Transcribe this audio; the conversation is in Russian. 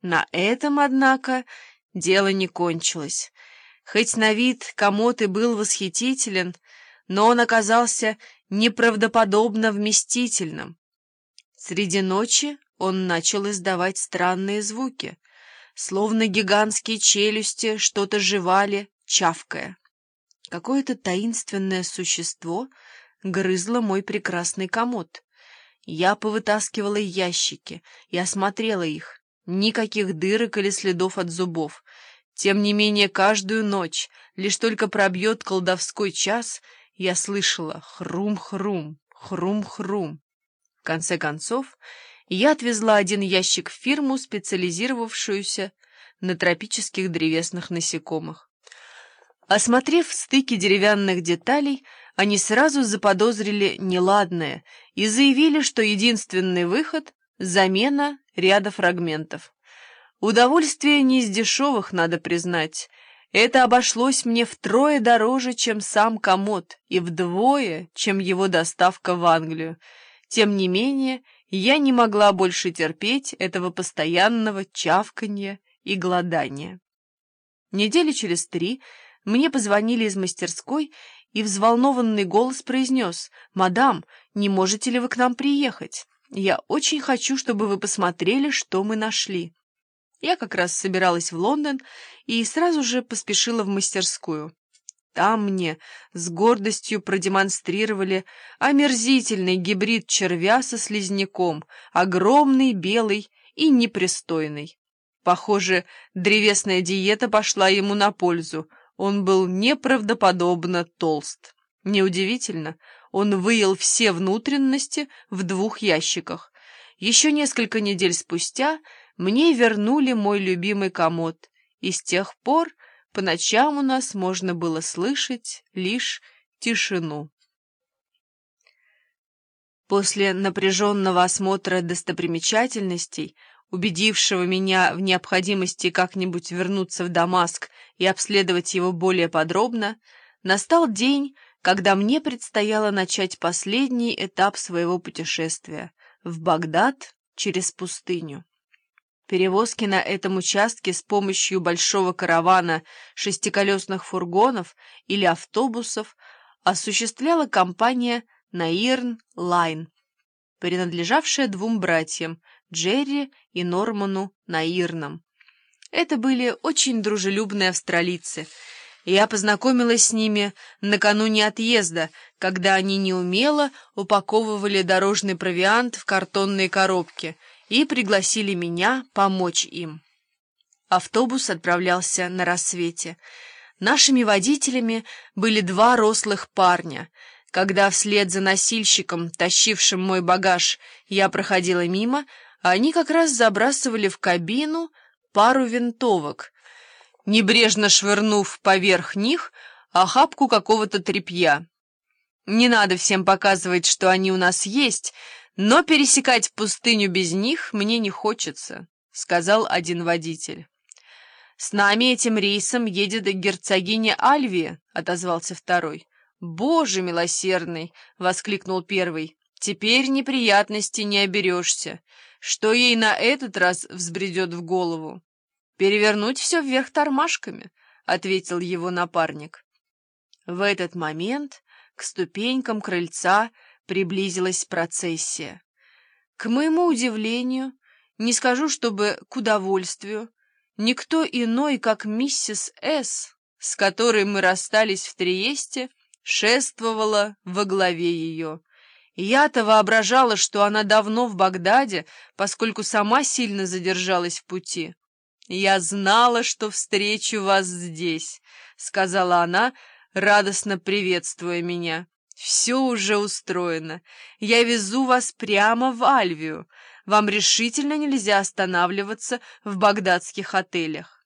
На этом, однако, дело не кончилось. Хоть на вид комод и был восхитителен, но он оказался неправдоподобно вместительным. Среди ночи он начал издавать странные звуки, словно гигантские челюсти что-то жевали, чавкая. Какое-то таинственное существо грызло мой прекрасный комод. Я повытаскивала ящики и осмотрела их. Никаких дырок или следов от зубов. Тем не менее, каждую ночь, лишь только пробьет колдовской час, я слышала хрум-хрум, хрум-хрум. В конце концов, я отвезла один ящик в фирму, специализировавшуюся на тропических древесных насекомых. Осмотрев стыки деревянных деталей, они сразу заподозрили неладное и заявили, что единственный выход — замена ряда фрагментов. Удовольствие не из дешевых, надо признать. Это обошлось мне втрое дороже, чем сам комод, и вдвое, чем его доставка в Англию. Тем не менее, я не могла больше терпеть этого постоянного чавканья и голодания. Недели через 3 мне позвонили из мастерской, и взволнованный голос произнес: «Мадам, не можете ли вы к нам приехать? Я очень хочу, чтобы вы посмотрели, что мы нашли». Я как раз собиралась в Лондон и сразу же поспешила в мастерскую. Там мне с гордостью продемонстрировали омерзительный гибрид червя со слизняком, огромный, белый и непристойный. Похоже, древесная диета пошла ему на пользу. Он был неправдоподобно толст. Неудивительно, он выел все внутренности в 2 ящиках. Еще несколько недель спустя мне вернули мой любимый комод, и с тех пор по ночам у нас можно было слышать лишь тишину. После напряженного осмотра достопримечательностей, убедившего меня в необходимости как-нибудь вернуться в Дамаск и обследовать его более подробно, настал день, когда мне предстояло начать последний этап своего путешествия — в Багдад через пустыню. Перевозки на этом участке с помощью большого каравана шестиколесных фургонов или автобусов осуществляла компания «Наирн Лайн», принадлежавшая 2 братьям, Джерри и Норману Наирнам. Это были очень дружелюбные австралийцы. Я познакомилась с ними накануне отъезда, когда они неумело упаковывали дорожный провиант в картонные коробки и пригласили меня помочь им. Автобус отправлялся на рассвете. Нашими водителями были 2 рослых парня. Когда вслед за носильщиком, тащившим мой багаж, я проходила мимо, они как раз забрасывали в кабину пару винтовок, небрежно швырнув поверх них охапку какого-то тряпья. Не надо всем показывать, что они у нас есть, но пересекать пустыню без них мне не хочется, — сказал один водитель. «С нами этим рейсом едет герцогиня Альвия», — отозвался второй. «Боже милосердный!» — воскликнул первый. «Теперь неприятностей не оберешься. Что ей на этот раз взбредет в голову?» «Перевернуть все вверх тормашками», — ответил его напарник. В этот момент к ступенькам крыльца приблизилась процессия. К моему удивлению, не скажу, чтобы к удовольствию, никто иной, как миссис С., с которой мы расстались в Триесте, шествовала во главе ее. Я-то воображала, что она давно в Багдаде, поскольку сама сильно задержалась в пути. «Я знала, что встречу вас здесь», — сказала она, радостно приветствуя меня. «Все уже устроено. Я везу вас прямо в Альвию. Вам решительно нельзя останавливаться в багдадских отелях».